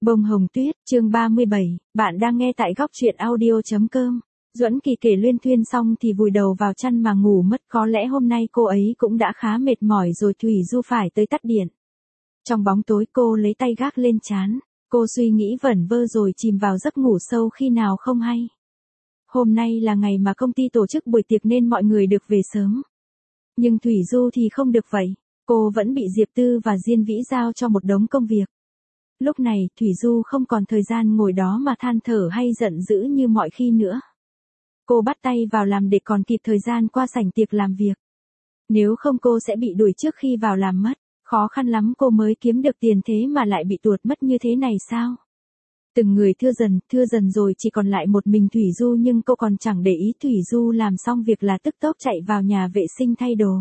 Bông hồng tuyết, chương 37, bạn đang nghe tại góc truyện audio.com. Duẫn Kỳ kể luyên thuyên xong thì vùi đầu vào chăn mà ngủ mất, có lẽ hôm nay cô ấy cũng đã khá mệt mỏi rồi. Thủy Du phải tới tắt điện. Trong bóng tối cô lấy tay gác lên trán, cô suy nghĩ vẩn vơ rồi chìm vào giấc ngủ sâu khi nào không hay. Hôm nay là ngày mà công ty tổ chức buổi tiệc nên mọi người được về sớm. Nhưng Thủy Du thì không được vậy, cô vẫn bị Diệp Tư và Diên Vĩ giao cho một đống công việc. Lúc này, Thủy Du không còn thời gian ngồi đó mà than thở hay giận dữ như mọi khi nữa. Cô bắt tay vào làm để còn kịp thời gian qua sảnh tiệc làm việc. Nếu không cô sẽ bị đuổi trước khi vào làm mất. Khó khăn lắm cô mới kiếm được tiền thế mà lại bị tuột mất như thế này sao? Từng người thưa dần rồi chỉ còn lại một mình Thủy Du, nhưng cô còn chẳng để ý. Thủy Du làm xong việc là tức tốc chạy vào nhà vệ sinh thay đồ.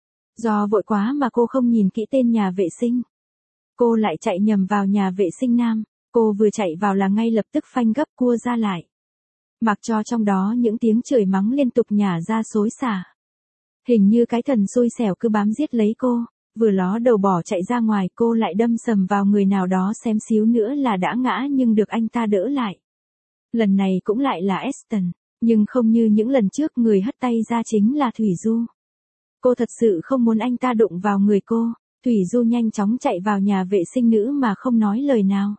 Do vội quá mà cô không nhìn kỹ tên nhà vệ sinh. Cô lại chạy nhầm vào nhà vệ sinh nam, cô vừa chạy vào là ngay lập tức phanh gấp cua ra lại. Mặc cho trong đó những tiếng chửi mắng liên tục nhả ra xối xả. Hình như cái thần xui xẻo cứ bám giết lấy cô, vừa ló đầu bỏ chạy ra ngoài cô lại đâm sầm vào người nào đó xém xíu nữa là đã ngã nhưng được anh ta đỡ lại. Lần này cũng lại là Aston, nhưng không như những lần trước người hất tay ra chính là Thủy Du. Cô thật sự không muốn anh ta đụng vào người cô. Thủy Du nhanh chóng chạy vào nhà vệ sinh nữ mà không nói lời nào.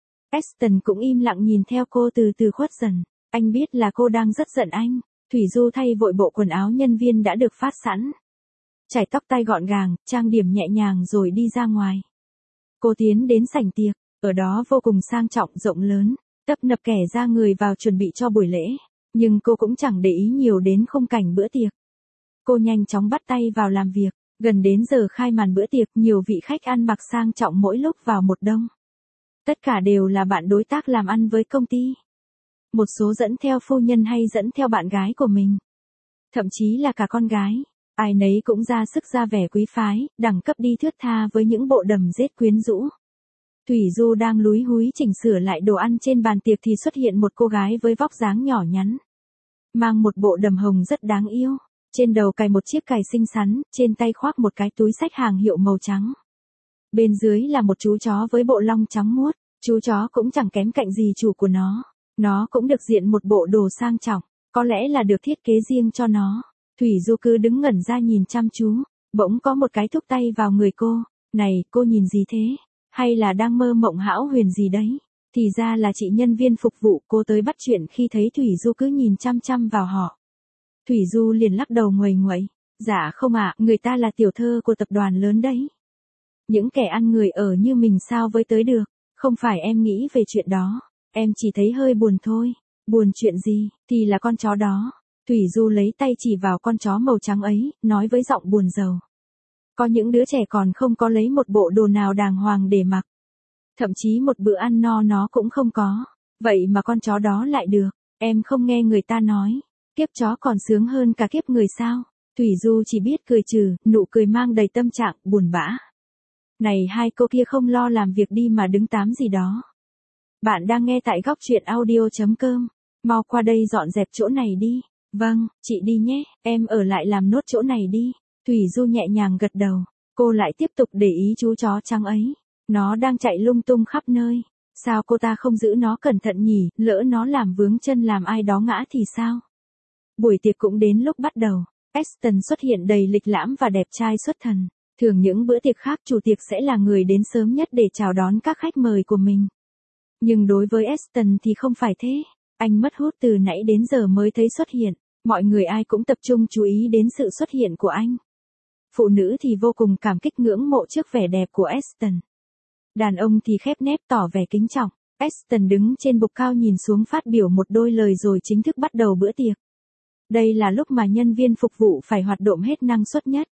Aston cũng im lặng nhìn theo cô từ từ khuất dần. Anh biết là cô đang rất giận anh. Thủy Du thay vội bộ quần áo nhân viên đã được phát sẵn. Chải tóc tay gọn gàng, trang điểm nhẹ nhàng rồi đi ra ngoài. Cô tiến đến sảnh tiệc, ở đó vô cùng sang trọng rộng lớn, tấp nập kẻ ra người vào chuẩn bị cho buổi lễ. Nhưng cô cũng chẳng để ý nhiều đến khung cảnh bữa tiệc. Cô nhanh chóng bắt tay vào làm việc. Gần đến giờ khai màn bữa tiệc, nhiều vị khách ăn mặc sang trọng mỗi lúc vào một đông. Tất cả đều là bạn đối tác làm ăn với công ty. Một số dẫn theo phu nhân hay dẫn theo bạn gái của mình. Thậm chí là cả con gái. Ai nấy cũng ra sức ra vẻ quý phái, đẳng cấp đi thướt tha với những bộ đầm rết quyến rũ. Thủy Du đang lúi húi chỉnh sửa lại đồ ăn trên bàn tiệc thì xuất hiện một cô gái với vóc dáng nhỏ nhắn. Mang một bộ đầm hồng rất đáng yêu. Trên đầu cài một chiếc cài xinh xắn, trên tay khoác một cái túi xách hàng hiệu màu trắng. Bên dưới là một chú chó với bộ lông trắng muốt, chú chó cũng chẳng kém cạnh gì chủ của nó. Nó cũng được diện một bộ đồ sang trọng, có lẽ là được thiết kế riêng cho nó. Thủy Du cứ đứng ngẩn ra nhìn chăm chú, bỗng có một cái thúc tay vào người cô. Này, cô nhìn gì thế? Hay là đang mơ mộng hão huyền gì đấy? Thì ra là chị nhân viên phục vụ. Cô tới bắt chuyện khi thấy Thủy Du cứ nhìn chăm chăm vào họ. Thủy Du liền lắc đầu nguầy nguậy. Dạ không ạ, người ta là tiểu thơ của tập đoàn lớn đấy. Những kẻ ăn người ở như mình sao với tới được. Không phải em nghĩ về chuyện đó. Em chỉ thấy hơi buồn thôi. Buồn chuyện gì? Thì là con chó đó. Thủy Du lấy tay chỉ vào con chó màu trắng ấy, nói với giọng buồn rầu. Có những đứa trẻ còn không có lấy một bộ đồ nào đàng hoàng để mặc. Thậm chí một bữa ăn no nó cũng không có. Vậy mà con chó đó lại được. Em không nghe người ta nói. Kiếp chó còn sướng hơn cả kiếp người sao? Thủy Du chỉ biết cười trừ, nụ cười mang đầy tâm trạng, buồn bã. Này hai cô kia không lo làm việc đi mà đứng tám gì đó. Bạn đang nghe tại góc truyện audio.com. Mau qua đây dọn dẹp chỗ này đi. Vâng, chị đi nhé, em ở lại làm nốt chỗ này đi. Thủy Du nhẹ nhàng gật đầu. Cô lại tiếp tục để ý chú chó trắng ấy. Nó đang chạy lung tung khắp nơi. Sao cô ta không giữ nó cẩn thận nhỉ, lỡ nó làm vướng chân làm ai đó ngã thì sao? Buổi tiệc cũng đến lúc bắt đầu. Aston xuất hiện đầy lịch lãm và đẹp trai xuất thần. Thường những bữa tiệc khác chủ tiệc sẽ là người đến sớm nhất để chào đón các khách mời của mình. Nhưng đối với Aston thì không phải thế. Anh mất hút từ nãy đến giờ mới thấy xuất hiện. Mọi người ai cũng tập trung chú ý đến sự xuất hiện của anh. Phụ nữ thì vô cùng cảm kích ngưỡng mộ trước vẻ đẹp của Aston. Đàn ông thì khép nép tỏ vẻ kính trọng. Aston đứng trên bục cao nhìn xuống phát biểu một đôi lời rồi chính thức bắt đầu bữa tiệc. Đây là lúc mà nhân viên phục vụ phải hoạt động hết năng suất nhất.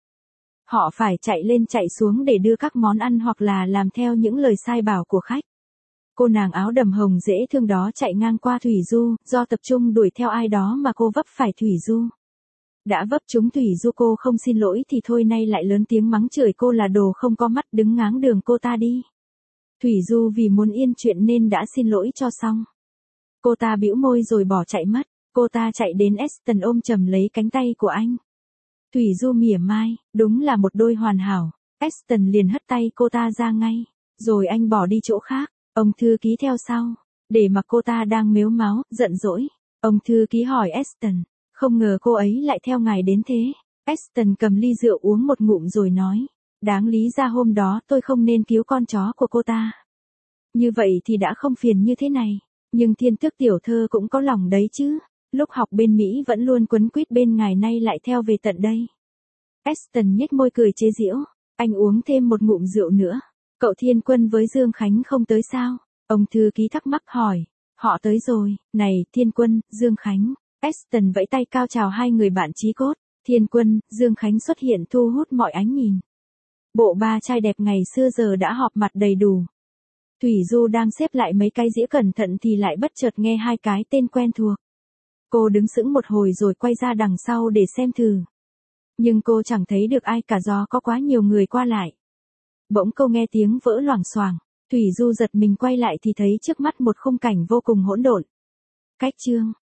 Họ phải chạy lên chạy xuống để đưa các món ăn hoặc là làm theo những lời sai bảo của khách. Cô nàng áo đầm hồng dễ thương đó chạy ngang qua Thủy Du, do tập trung đuổi theo ai đó mà cô vấp phải Thủy Du. Đã vấp trúng Thủy Du cô không xin lỗi thì thôi, nay lại lớn tiếng mắng chửi cô là đồ không có mắt, đứng ngáng đường cô ta đi. Thủy Du vì muốn yên chuyện nên đã xin lỗi cho xong. Cô ta bĩu môi rồi bỏ chạy mất. Cô ta chạy đến Aston ôm chầm lấy cánh tay của anh. Thủy Du mỉa mai, đúng là một đôi hoàn hảo. Aston liền hất tay cô ta ra ngay. Rồi anh bỏ đi chỗ khác. Ông thư ký theo sau, để mặc cô ta đang mếu máo, giận dỗi. Ông thư ký hỏi Aston, không ngờ cô ấy lại theo ngài đến thế. Aston cầm ly rượu uống một ngụm rồi nói, đáng lý ra hôm đó tôi không nên cứu con chó của cô ta. Như vậy thì đã không phiền như thế này, nhưng Thiên Tước tiểu thơ cũng có lòng đấy chứ. Lúc học bên Mỹ vẫn luôn quấn quýt bên ngài, nay lại theo về tận đây. Aston nhếch môi cười chế giễu, anh uống thêm một ngụm rượu nữa. Cậu Thiên Quân với Dương Khánh không tới sao? Ông thư ký thắc mắc hỏi. Họ tới rồi, này, Thiên Quân, Dương Khánh. Aston vẫy tay cao chào hai người bạn chí cốt. Thiên Quân, Dương Khánh xuất hiện thu hút mọi ánh nhìn. Bộ ba trai đẹp ngày xưa giờ đã họp mặt đầy đủ. Thủy Du đang xếp lại mấy cái dĩa cẩn thận thì lại bất chợt nghe hai cái tên quen thuộc. Cô đứng sững một hồi rồi quay ra đằng sau để xem thử. Nhưng cô chẳng thấy được ai cả do có quá nhiều người qua lại. Bỗng cô nghe tiếng vỡ loảng xoảng. Thủy Du giật mình quay lại thì thấy trước mắt một khung cảnh vô cùng hỗn độn. Cách chương